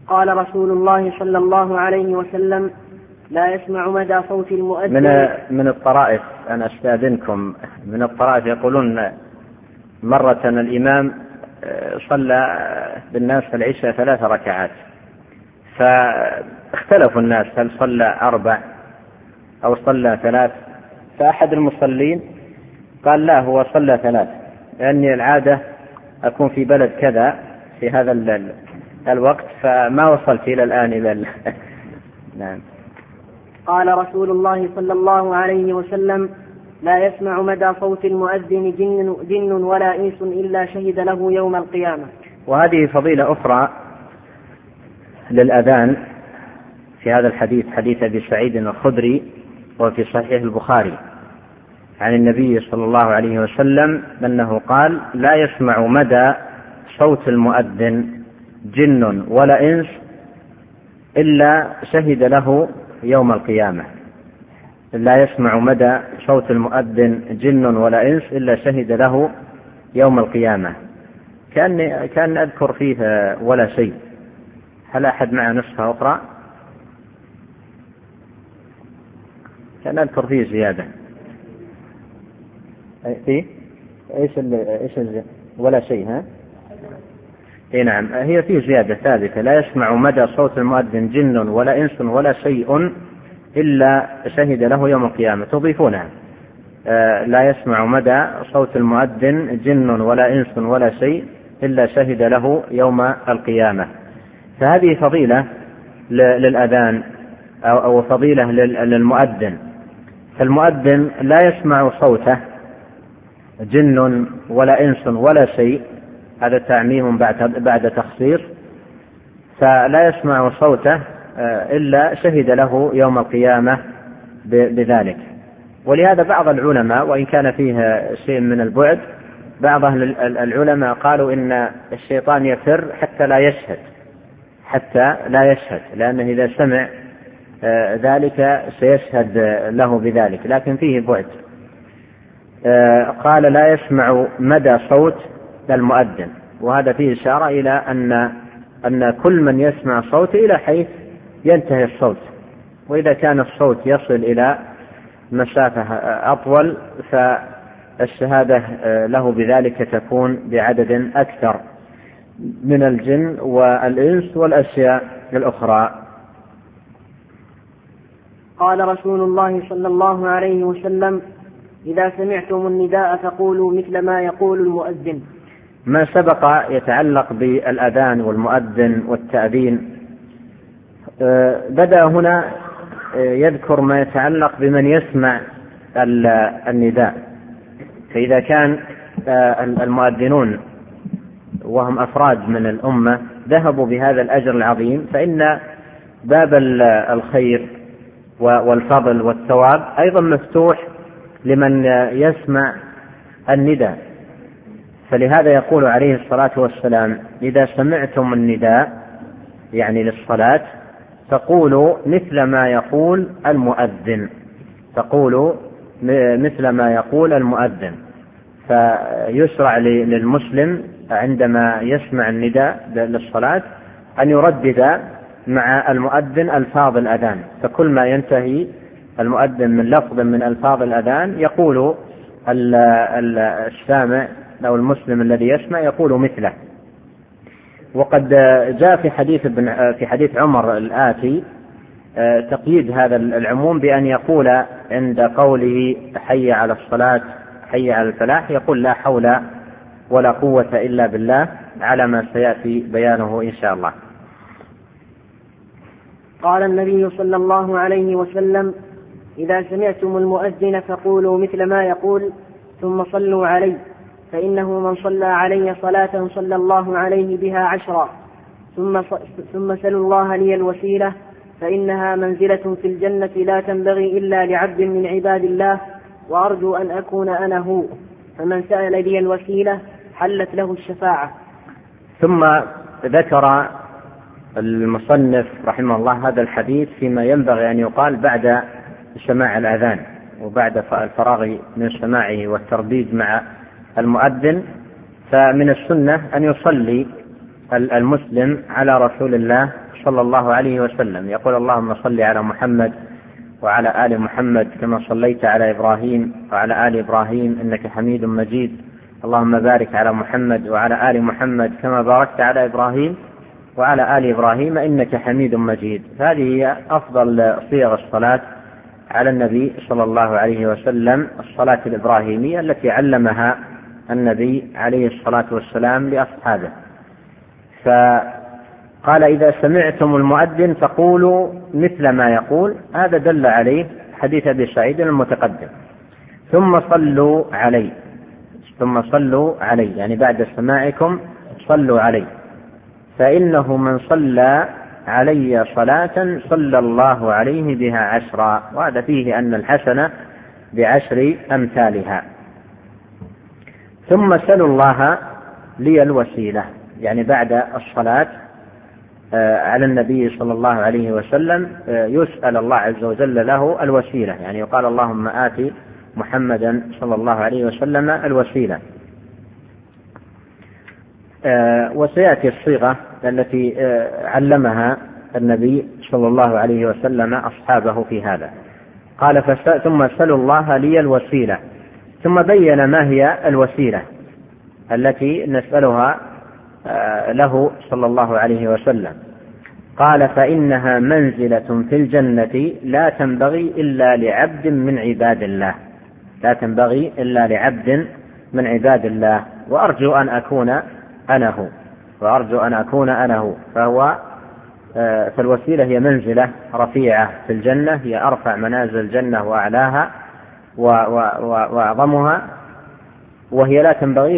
قال رسول الله صلى الله عليه وسلم: لا يسمع مدى صوت المؤذن. من الطرائف، أنا أستاذنكم، من الطرائف يقولون مرة الإمام صلى بالناس في العشاء 3 ركعات، فاختلفوا الناس هل صلى 4 أو صلى 3، فأحد المصلين قال لا، هو صلى 3، لأني العادة أكون في بلد كذا في هذا الوقت، فما وصلت إلى الآن إلى نعم. قال رسول الله صلى الله عليه وسلم: لا يسمع مدى صوت المؤذن جن ولا إنس إلا شهد له يوم القيامة. وهذه فضيلة أخرى للأذان في هذا الحديث، حديث أبي سعيد الخدري وفي صحيح البخاري عن النبي صلى الله عليه وسلم أنه قال: لا يسمع مدى صوت المؤذن جن ولا إنس إلا شهد له يوم القيامة. لا يسمع مدى صوت المؤذن جن ولا إنس إلا شهد له يوم القيامة. كان أذكر فيه ولا شيء. هل أحد معه نسخة أخرى؟ كان أذكر فيه زيادة. فيه إيش ولا شيء؟ ها؟ إيه نعم، هي فيه زيادة ثابتة: لا يسمع مدى صوت المؤذن جن ولا إنس ولا شيء إلا شهد له يوم القيامة. تضيفونها: لا يسمع مدى صوت المؤذن جن ولا إنس ولا شيء إلا شهد له يوم القيامة. فهذه فضيلة للأذان أو فضيلة للمؤذن. فالمؤذن لا يسمع صوته جن ولا إنس ولا شيء، هذا تعميم بعد تخصيص، فلا يسمع صوته إلا شهد له يوم القيامة بذلك. ولهذا بعض العلماء، وإن كان فيه شيء من البعد، بعض العلماء قالوا إن الشيطان يفر حتى لا يشهد، لأنه إذا سمع ذلك سيشهد له بذلك، لكن فيه بعد. قال: لا يسمع مدى صوت المؤذن، وهذا فيه إشارة إلى أن كل من يسمع صوت إلى حيث ينتهي الصوت، وإذا كان الصوت يصل إلى مسافة أطول فالشهادة له بذلك تكون بعدد أكثر من الجن والإنس والأشياء الأخرى. قال رسول الله صلى الله عليه وسلم: إذا سمعتم النداء فقولوا مثل ما يقول المؤذن. ما سبق يتعلق بالأذان والمؤذن والتأذين، بدأ هنا يذكر ما يتعلق بمن يسمع النداء. فإذا كان المؤذنون وهم أفراد من الأمة ذهبوا بهذا الأجر العظيم، فإن باب الخير والفضل والثواب أيضا مفتوح لمن يسمع النداء. فلهذا يقول عليه الصلاة والسلام: إذا سمعتم النداء يعني للصلاة فقولوا مثل ما يقول المؤذن، فقولوا مثل ما يقول المؤذن. فيشرع للمسلم عندما يسمع النداء للصلاة أن يردد مع المؤذن ألفاظ الأذان، فكل ما ينتهي المؤذن من لفظ من ألفاظ الأذان يقول السامع أو المسلم الذي يسمع يقول مثله. وقد جاء في حديث عمر الآتي تقييد هذا العموم بأن يقول عند قوله حي على الصلاة حي على الفلاح يقول: لا حول ولا قوة إلا بالله، على ما سيأتي بيانه إن شاء الله. قال النبي صلى الله عليه وسلم: إذا سمعتم المؤذن فقولوا مثل ما يقول ثم صلوا عليه، فإنه من صلى علي صلاة صلى الله عليه بها 10، ثم سلوا الله لي الوسيلة، فإنها منزلة في الجنة لا تنبغي إلا لعبد من عباد الله، وأرجو أن أكون أنا هو، فمن سأل لي الوسيلة حلت له الشفاعة. ثم ذكر المصنف رحمه الله هذا الحديث فيما ينبغي أن يقال بعد سماع الأذان وبعد الفراغ من سماعه والترديد مع المؤذن. فمن السنة أن يصلي المسلم على رسول الله صلى الله عليه وسلم يقول اللهم صل على محمد وعلى آل محمد كما صليت على إبراهيم وعلى آل إبراهيم إنك حميد مجيد، اللهم بارك على محمد وعلى آل محمد كما باركت على إبراهيم وعلى آل إبراهيم إنك حميد مجيد. هذه هي أفضل صيغ الصلاة على النبي صلى الله عليه وسلم، الصلاة الإبراهيمية التي علمها النبي عليه الصلاة والسلام لأصحابه. فقال إذا سمعتم المؤذن فقولوا مثل ما يقول، هذا دل عليه حديث أبي سعيد المتقدم. ثم صلوا علي يعني بعد سماعكم صلوا علي، فإنه من صلى علي صلاة صلى الله عليه بها 10. وهذا فيه أن الحسنة ب10 أمثالها. ثم سلوا الله لي الوسيلة، يعني بعد الصلاة على النبي صلى الله عليه وسلم يسأل الله عز وجل له الوسيلة، يعني يقال اللهم آت محمدا صلى الله عليه وسلم الوسيلة. وسيأتي الصيغة التي علمها النبي صلى الله عليه وسلم أصحابه في هذا. قال ثم سلوا الله لي الوسيلة، ثم بين ما هي الوسيلة التي نسألها له صلى الله عليه وسلم. قال فإنها منزلة في الجنة لا تنبغي إلا لعبد من عباد الله، لا تنبغي إلا لعبد من عباد الله، وأرجو أن أكون أنا هو. فالوسيلة هي منزلة رفيعة في الجنة، هي أرفع منازل الجنة وأعلاها وأعظمها، وهي لا تنبغي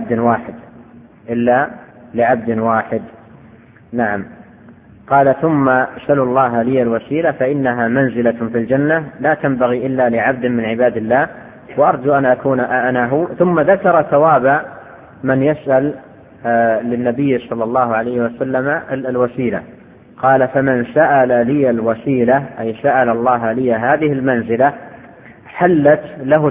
إلا لعبد واحد. نعم. قال ثم سلوا الله لي الوسيلة فإنها منزلة في الجنة لا تنبغي إلا لعبد من عباد الله، وأرجو أن أكون أنا هو. ثم ذكر ثواب من يسأل للنبي صلى الله عليه وسلم الوسيلة. قال فمن سأل لي الوسيلة أي سأل الله لي هذه المنزلة حلت له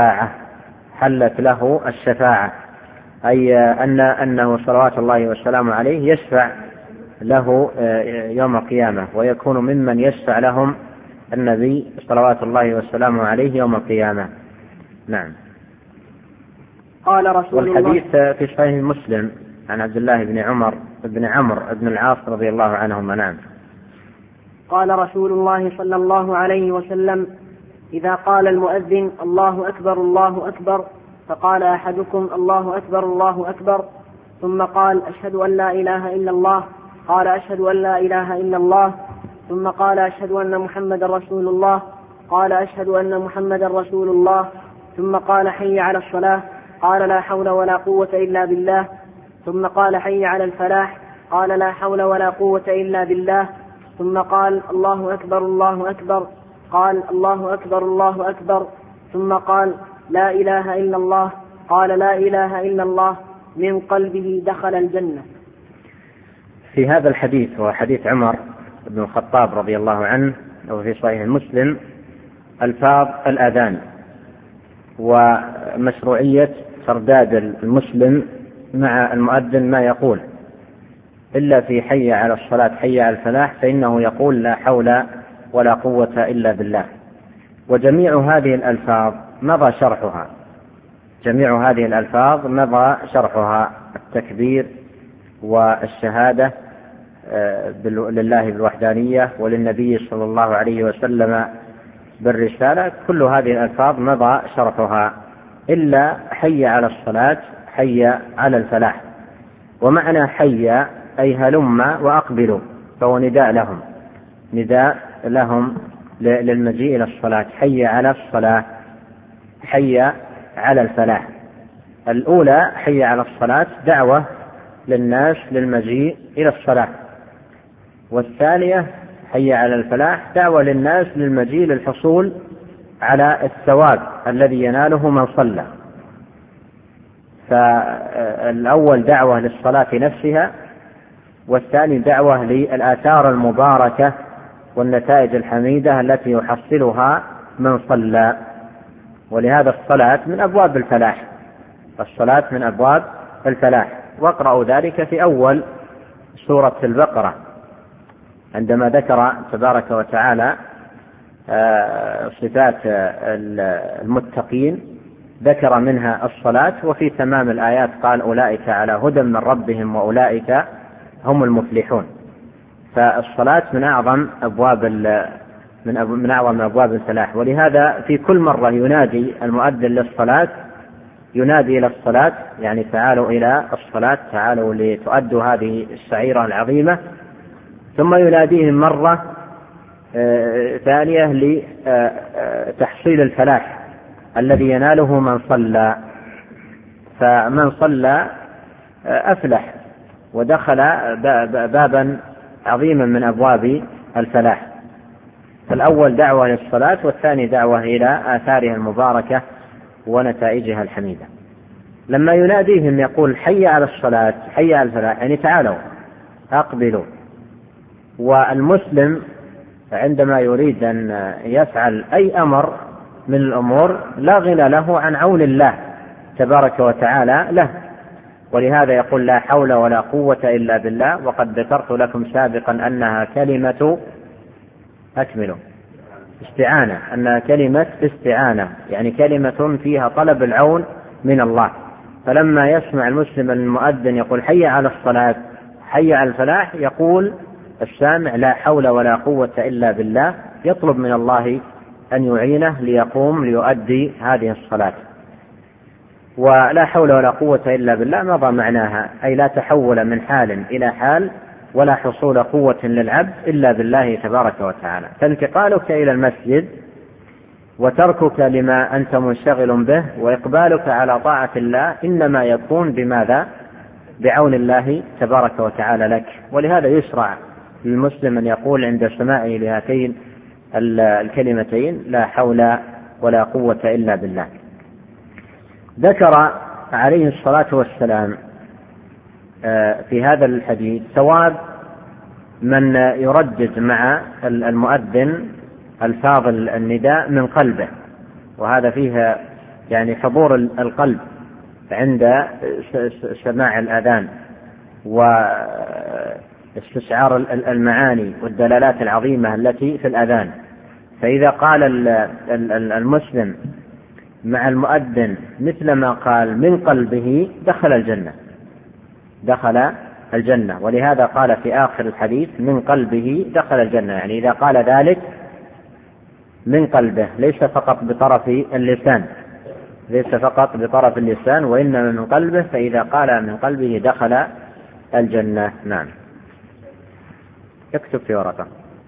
الشفاعة، أي أنه صلوات الله والسلام عليه يشفع له يوم القيامة، ويكون ممن يشفع لهم النبي صلوات الله والسلام عليه يوم القيامة. نعم. قال رسول الله والحديث في صحيح مسلم عن عبد الله بن عمرو بن العاص رضي الله عنهما. نعم. قال رسول الله صلى الله عليه وسلم إذا قال المؤذن الله أكبر الله أكبر، فقال أحدكم الله أكبر الله أكبر، ثم قال أشهد أن لا إله إلا الله، قال أشهد أن لا إله إلا الله، ثم قال أشهد أن محمد رسول الله، قال أشهد أن محمد رسول الله، ثم قال حي على الصلاة، قال لا حول ولا قوة إلا بالله، ثم قال حي على الفلاح، قال لا حول ولا قوة إلا بالله، ثم قال الله أكبر الله أكبر، قال الله أكبر الله أكبر، ثم قال لا إله إلا الله، قال لا إله إلا الله، من قلبه دخل الجنة. في هذا الحديث هو حديث عمر بن الخطاب رضي الله عنه، وفي صحيح مسلم ألفاظ الأذان ومشروعية ترداد المسلم مع المؤذن ما يقول، إلا في حي على الصلاة حي على الفلاح فإنه يقول لا حول ولا قوة إلا بالله. وجميع هذه الألفاظ مضى شرحها، التكبير والشهادة لله بالوحدانية وللنبي صلى الله عليه وسلم بالرسالة، كل هذه الألفاظ مضى شرحها إلا حي على الصلاة حي على الفلاح. ومعنى حي أي هلم وأقبلوا، فهو نداء لهم للمجيء إلى الصلاة. حي على الصلاة حي على الفلاح. الأولى حي على الصلاة دعوة للناس للمجيء إلى الصلاة، والثانية حي على الفلاح دعوة للناس للمجيء للحصول على الثواب الذي يناله من صلى. فالأول دعوة للصلاة نفسها، والثاني دعوة للآثار المباركة والنتائج الحميدة التي يحصلها من صلى. ولهذا الصلاة من أبواب الفلاح، واقرأوا ذلك في أول سورة البقرة، عندما ذكر تبارك وتعالى صفات المتقين ذكر منها الصلاة، وفي تمام الآيات قال أولئك على هدى من ربهم وأولئك هم المفلحون. فالصلاة من أعظم أبواب الفلاح، ولهذا في كل مرة ينادي المؤذن للصلاة ينادي إلى الصلاة، يعني تعالوا إلى الصلاة، تعالوا لتؤدوا هذه الشعيرة العظيمة، ثم يناديهم مرة ثانية لتحصيل الفلاح الذي يناله من صلى. فمن صلى أفلح ودخل بابا عظيما من أبواب الفلاح. فالأول دعوة للصلاة، والثاني دعوة إلى آثارها المباركة ونتائجها الحميدة. لما يناديهم يقول حي على الصلاة حي على الفلاح، يعني تعالوا أقبلوا. والمسلم عندما يريد أن يفعل أي أمر من الأمور لا غنى له عن عون الله تبارك وتعالى له، ولهذا يقول لا حول ولا قوة إلا بالله. وقد ذكرت لكم سابقا أنها كلمة أكملوا استعانة، أنها كلمة استعانة، يعني كلمة فيها طلب العون من الله. فلما يسمع المسلم المؤذن يقول حي على الصلاة حي على الفلاح، يقول السامع لا حول ولا قوة إلا بالله، يطلب من الله أن يعينه ليقوم ليؤدي هذه الصلاة. ولا حول ولا قوة إلا بالله مضى معناها، أي لا تحول من حال إلى حال ولا حصول قوة للعبد إلا بالله تبارك وتعالى. فانتقالك إلى المسجد وتركك لما أنت منشغل به وإقبالك على طاعة الله إنما يكون بماذا؟ بعون الله تبارك وتعالى لك. ولهذا يشرع للمسلم أن يقول عند سماعه لهاتين الكلمتين لا حول ولا قوة إلا بالله. ذكر عليه الصلاة والسلام في هذا الحديث ثواب من يردد مع المؤذن الفاظ النداء من قلبه، وهذا فيها يعني حضور القلب عند سماع الأذان واستشعار المعاني والدلالات العظيمة التي في الأذان. فإذا قال المسلم مع المؤذن مثل ما قال من قلبه دخل الجنة. ولهذا قال في آخر الحديث من قلبه دخل الجنة، يعني إذا قال ذلك من قلبه ليس فقط بطرف اللسان وإنما من قلبه، فإذا قال من قلبه دخل الجنة. نعم. اكتب في ورقة.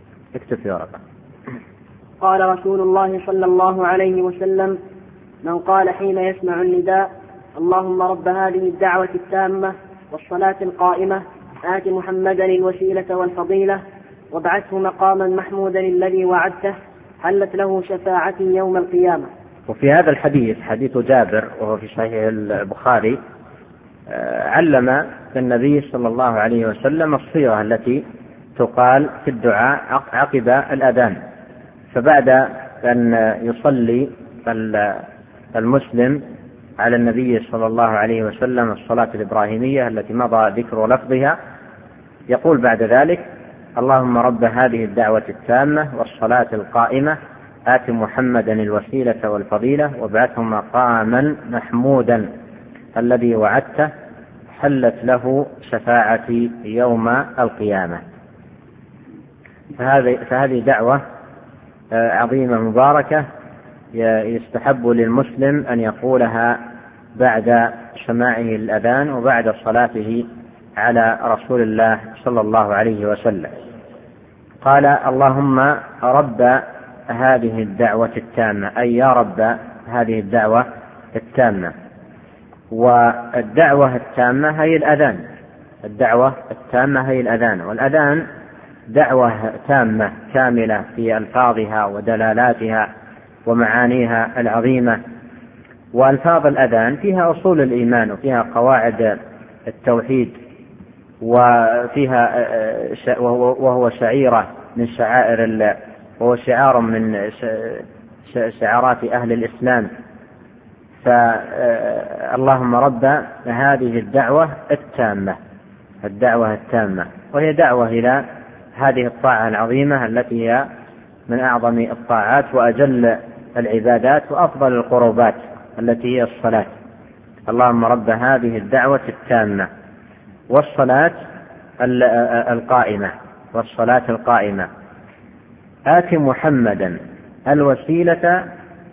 قال رسول الله صلى الله عليه وسلم من قال حين يسمع النداء اللهم رب هذه الدعوة التامة والصلاة القائمة آت محمدا الوسيلة والفضيلة وابعثه مقاما محمودا الذي وعدته حلت له شفاعتي يوم القيامة. وفي هذا الحديث حديث جابر وهو في صحيح البخاري علم النبي صلى الله عليه وسلم الصيغة التي تقال في الدعاء عقب الأذان. فبعد أن يصلي المسلم على النبي صلى الله عليه وسلم الصلاة الإبراهيمية التي مضى ذكر لفظها، يقول بعد ذلك اللهم رب هذه الدعوة التامة والصلاة القائمة آت محمدا الوسيلة والفضيلة وابعثه مقاما محمودا الذي وعدته حلت له شفاعتي يوم القيامة. فهذه دعوة عظيمة مباركة يستحب للمسلم أن يقولها بعد سماعه الأذان وبعد صلاته على رسول الله صلى الله عليه وسلم. قال اللهم رب هذه الدعوة التامة، أي يا رب هذه الدعوة التامة. والدعوة التامة هي الأذان، والأذان دعوة تامة كاملة في ألفاظها ودلالاتها ومعانيها العظيمة. وألفاظ الأذان فيها أصول الإيمان وفيها قواعد التوحيد، وفيها وهو شعيرة من شعائر الله، وهو شعار من شعارات أهل الإسلام. فاللهم رب هذه الدعوة التامة، وهي دعوة إلى هذه الطاعة العظيمة التي هي من أعظم الطاعات وأجل العبادات وأفضل القربات التي هي الصلاة. اللهم رب هذه الدعوة التامة والصلاة القائمة آت محمدا الوسيلة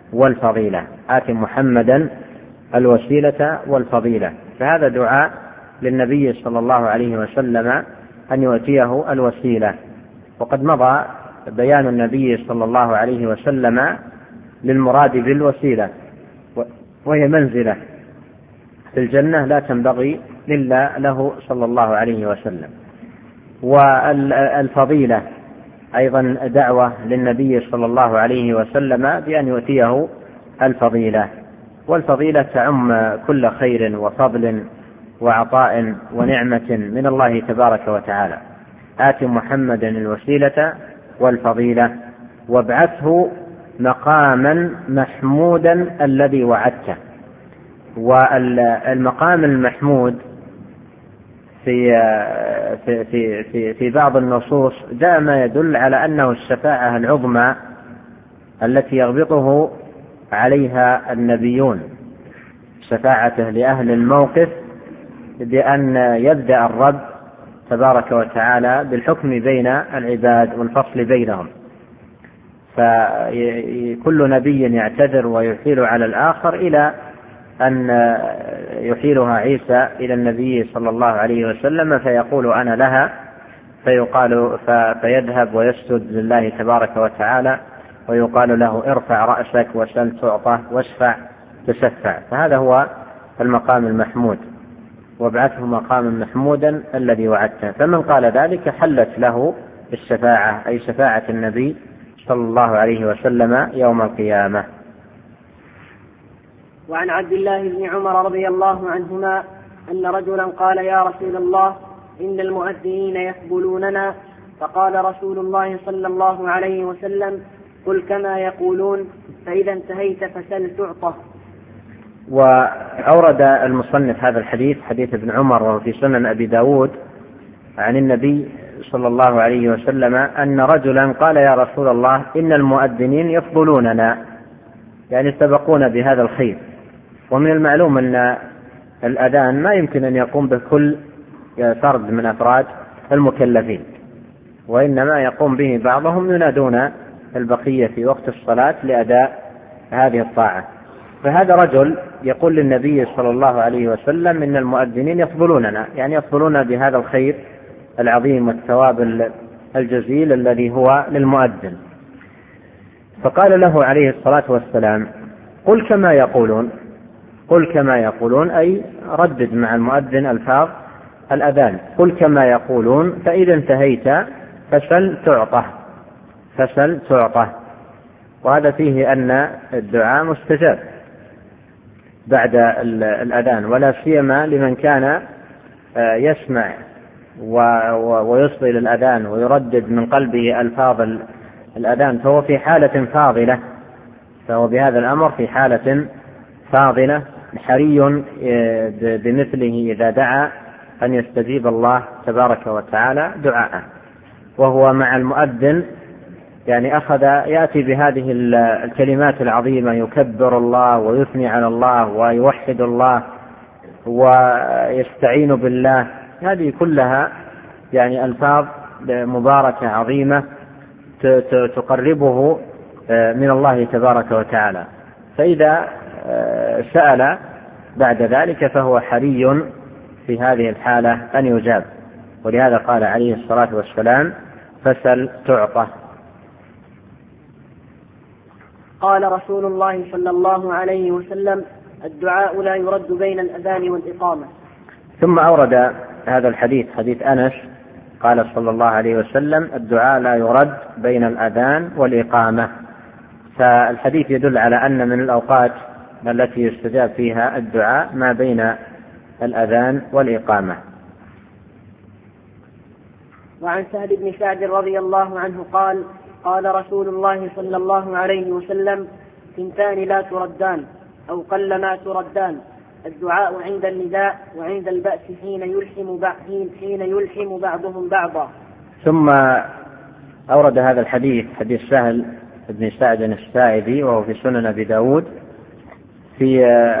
والفضيلة. فهذا دعاء للنبي صلى الله عليه وسلم أن يؤتيه الوسيلة. وقد مضى بيان النبي صلى الله عليه وسلم للمراد بالوسيلة، وهي منزلة في الجنة لا تنبغي إلا له صلى الله عليه وسلم. والفضيلة أيضا دعوة للنبي صلى الله عليه وسلم بأن يؤتيه الفضيلة، والفضيلة تعم كل خير وفضل وعطاء ونعمة من الله تبارك وتعالى. آت محمدا الوسيلة والفضيلة وابعثه مقاما محمودا الذي وعدته. والمقام المحمود في بعض النصوص جاء ما يدل على أنه الشفاعة العظمى التي يغبطه عليها النبيون، شفاعته لأهل الموقف بأن يبدأ الرب تبارك وتعالى بالحكم بين العباد والفصل بينهم، فكل نبي يعتذر ويحيل على الآخر إلى أن يحيلها عيسى إلى النبي صلى الله عليه وسلم فيقول أنا لها، فيذهب ويسجد لله تبارك وتعالى ويقال له ارفع رأسك وسل تعطى واشفع تشفع. فهذا هو المقام المحمود، وابعثه مقاما محمودا الذي وعدته. فمن قال ذلك حلت له الشفاعة، أي شفاعة النبي صلى الله عليه وسلم يوم القيامة. وعن عبد الله بن عمر رضي الله عنهما أن رجلا قال يا رسول الله إن المؤذنين يقبلوننا، فقال رسول الله صلى الله عليه وسلم قل كما يقولون فإذا انتهيت فسل تعطى. وأورد المصنف هذا الحديث، حديث ابن عمر وهو في سنن أبي داود عن النبي صلى الله عليه وسلم أن رجلا قال يا رسول الله إن المؤذنين يفضلوننا، يعني سبقونا بهذا الخير. ومن المعلوم أن الأذان ما يمكن أن يقوم به كل فرد من أفراد المكلفين، وإنما يقوم به بعضهم ينادون البقية في وقت الصلاة لأداء هذه الطاعة. فهذا رجل يقول للنبي صلى الله عليه وسلم إن المؤذنين يفضلوننا، يعني يفضلون بهذا الخير العظيم والثواب الجزيل الذي هو للمؤذن. فقال له عليه الصلاة والسلام قل كما يقولون أي ردد مع المؤذن ألفاظ الأذان، قل كما يقولون فإذا انتهيت فسل تعطه. وهذا فيه أن الدعاء مستجاب بعد الأذان، ولا سيما لمن كان يسمع ويصغي للأذان ويردد من قلبه ألفاظ الأذان، فهو في حالة فاضلة، فهو بهذا الأمر في حالة فاضلة، حري بمثله إذا دعا أن يستجيب الله تبارك وتعالى دعاءه. وهو مع المؤذن يعني يأتي بهذه الكلمات العظيمة، يكبر الله ويثني على الله ويوحد الله ويستعين بالله، هذه كلها يعني ألفاظ مباركة عظيمة تقربه من الله تبارك وتعالى. فإذا سأل بعد ذلك فهو حري في هذه الحالة أن يجاب، ولهذا قال عليه الصلاة والسلام فسل تعطى. قال رسول الله صلى الله عليه وسلم الدعاء لا يرد بين الأذان والإقامة. ثم أورد هذا الحديث، حديث أنس، قال صلى الله عليه وسلم الدعاء لا يرد بين الأذان والإقامة. فالحديث يدل على أن من الأوقات التي يستجاب فيها الدعاء ما بين الأذان والإقامة. وعن سهل بن سعد رضي الله عنه قال قال رسول الله صلى الله عليه وسلم ثنتان لا تردان أو قل ما تردان، الدعاء عند النداء وعند البأس حين يلحم بعضهم بعضا. ثم أورد هذا الحديث حديث سهل بن سعد الساعدي وهو في سنن أبي داود في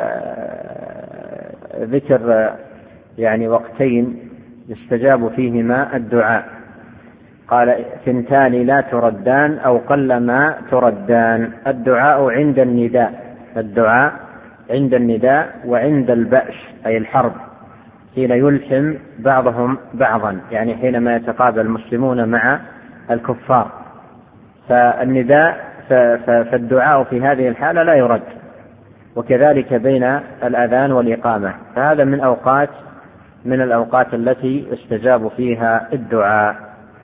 ذكر يعني وقتين يستجاب فيهما الدعاء. قال 2 لا تردان أو قلما تردان: الدعاء عند النداء وعند البأس أي الحرب، حين يلحم بعضهم بعضا، يعني حينما يتقابل المسلمون مع الكفار. فالدعاء في هذه الحالة لا يرد، وكذلك بين الأذان والإقامة، فهذا من الأوقات التي استجاب فيها الدعاء.